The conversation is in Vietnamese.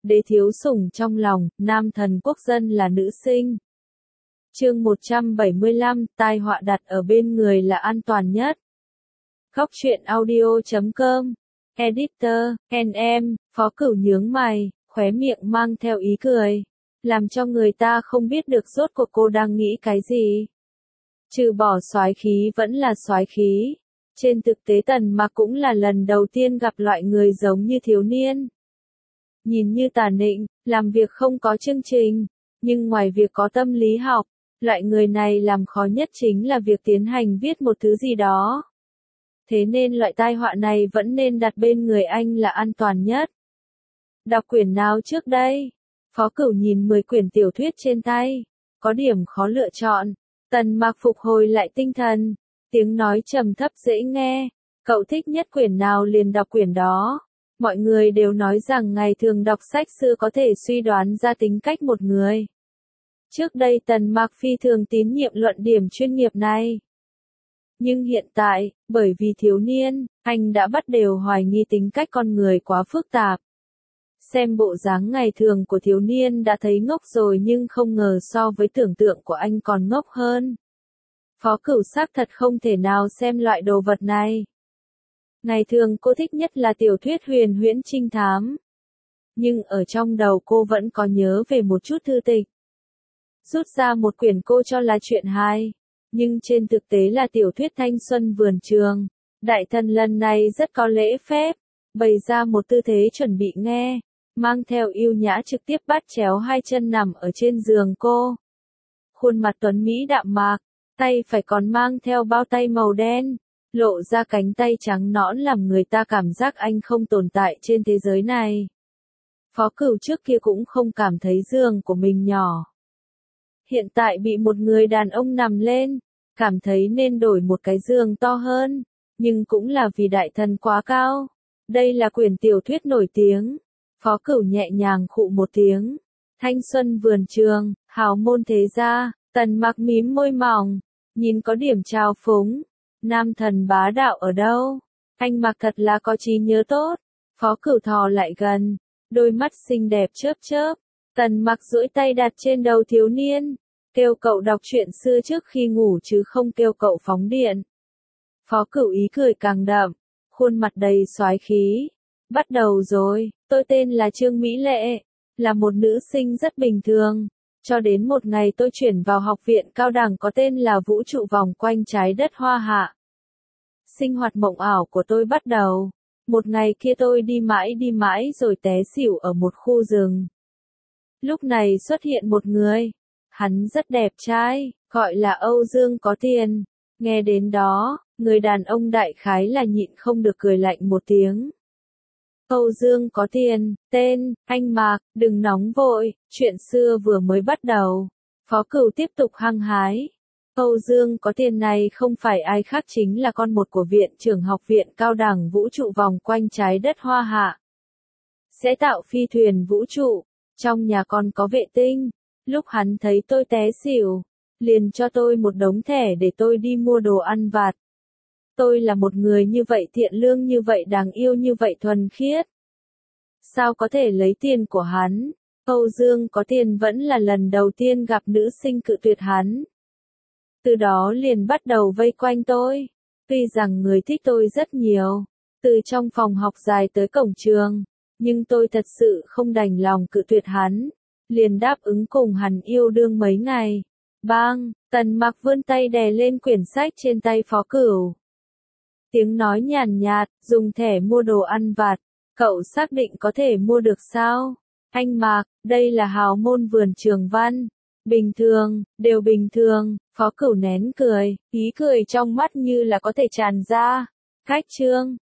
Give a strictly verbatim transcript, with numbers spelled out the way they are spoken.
đế thiếu sủng trong lòng, nam thần quốc dân là nữ sinh. Chương một trăm bảy mươi lăm, tai họa đặt ở bên người là an toàn nhất. Góc truyện audio chấm com, Editor, en em, Phó Cửu nhướng mày, khóe miệng mang theo ý cười, làm cho người ta không biết được rốt cuộc cô đang nghĩ cái gì. Trừ bỏ soái khí vẫn là soái khí. Trên thực tế Tần Mặc cũng là lần đầu tiên gặp loại người giống như thiếu niên. Nhìn như tà nịnh, làm việc không có chương trình, nhưng ngoài việc có tâm lý học, loại người này làm khó nhất chính là việc tiến hành viết một thứ gì đó. Thế nên loại tai họa này vẫn nên đặt bên người anh là an toàn nhất. Đọc quyển nào trước đây? Phó Cửu nhìn mười quyển tiểu thuyết trên tay, có điểm khó lựa chọn. Tần Mặc phục hồi lại tinh thần, tiếng nói trầm thấp dễ nghe, cậu thích nhất quyển nào liền đọc quyển đó. Mọi người đều nói rằng ngày thường đọc sách xưa có thể suy đoán ra tính cách một người. Trước đây Tần Mặc phi thường tín nhiệm luận điểm chuyên nghiệp này. Nhưng hiện tại, bởi vì thiếu niên, anh đã bắt đầu hoài nghi tính cách con người quá phức tạp. Xem bộ dáng ngày thường của thiếu niên đã thấy ngốc rồi nhưng không ngờ so với tưởng tượng của anh còn ngốc hơn. Phó Cửu xác thật không thể nào xem loại đồ vật này. Ngày thường cô thích nhất là tiểu thuyết huyền huyễn trinh thám. Nhưng ở trong đầu cô vẫn có nhớ về một chút thư tịch. Rút ra một quyển cô cho là chuyện hay, nhưng trên thực tế là tiểu thuyết thanh xuân vườn trường. Đại thần lần này rất có lễ phép, bày ra một tư thế chuẩn bị nghe, mang theo yêu nhã trực tiếp bắt chéo hai chân nằm ở trên giường cô. Khuôn mặt tuấn Mỹ đạm mạc, tay phải còn mang theo bao tay màu đen, lộ ra cánh tay trắng nõn làm người ta cảm giác anh không tồn tại trên thế giới này. Phó Cửu trước kia cũng không cảm thấy giường của mình nhỏ. Hiện tại bị một người đàn ông nằm lên, cảm thấy nên đổi một cái giường to hơn, nhưng cũng là vì đại thần quá cao. Đây là quyển tiểu thuyết nổi tiếng. Phó Cửu nhẹ nhàng khụ một tiếng. Thanh xuân vườn trường, hào môn thế gia. Tần Mặc mím môi mỏng, nhìn có điểm trào phúng. Nam thần bá đạo ở đâu? Anh Mặc thật là có trí nhớ tốt. Phó Cửu thò lại gần, đôi mắt xinh đẹp chớp chớp. Tần Mặc duỗi tay đặt trên đầu thiếu niên, kêu cậu đọc truyện xưa trước khi ngủ chứ không kêu cậu phóng điện. Phó Cửu ý cười càng đậm, khuôn mặt đầy soái khí. Bắt đầu rồi, tôi tên là Trương Mỹ Lệ, là một nữ sinh rất bình thường. Cho đến một ngày tôi chuyển vào học viện cao đẳng có tên là Vũ trụ vòng quanh trái đất Hoa Hạ. Sinh hoạt mộng ảo của tôi bắt đầu. Một ngày kia tôi đi mãi đi mãi rồi té xỉu ở một khu rừng. Lúc này xuất hiện một người. Hắn rất đẹp trai, gọi là Âu Dương có tiền. Nghe đến đó, người đàn ông đại khái là nhịn không được cười lạnh một tiếng. Âu Dương có tiền, tên, anh Mạc, đừng nóng vội, chuyện xưa vừa mới bắt đầu. Phó Cửu tiếp tục hăng hái. Âu Dương có tiền này không phải ai khác chính là con một của viện trưởng học viện cao đẳng vũ trụ vòng quanh trái đất Hoa Hạ. Sẽ tạo phi thuyền vũ trụ, trong nhà còn có vệ tinh. Lúc hắn thấy tôi té xỉu, liền cho tôi một đống thẻ để tôi đi mua đồ ăn vặt. Tôi là một người như vậy thiện lương như vậy đáng yêu như vậy thuần khiết. Sao có thể lấy tiền của hắn? Âu Dương có tiền vẫn là lần đầu tiên gặp nữ sinh cự tuyệt hắn. Từ đó liền bắt đầu vây quanh tôi. Tuy rằng người thích tôi rất nhiều, từ trong phòng học dài tới cổng trường, nhưng tôi thật sự không đành lòng cự tuyệt hắn. Liền đáp ứng cùng hắn yêu đương mấy ngày. Bang, Tần Mặc vươn tay đè lên quyển sách trên tay Phó Cửu. Tiếng nói nhàn nhạt, dùng thẻ mua đồ ăn vặt, cậu xác định có thể mua được sao? Anh Mạc, đây là hào môn vườn trường văn. Bình thường, đều bình thường. Phó Cửu nén cười, ý cười trong mắt như là có thể tràn ra. Khách trương,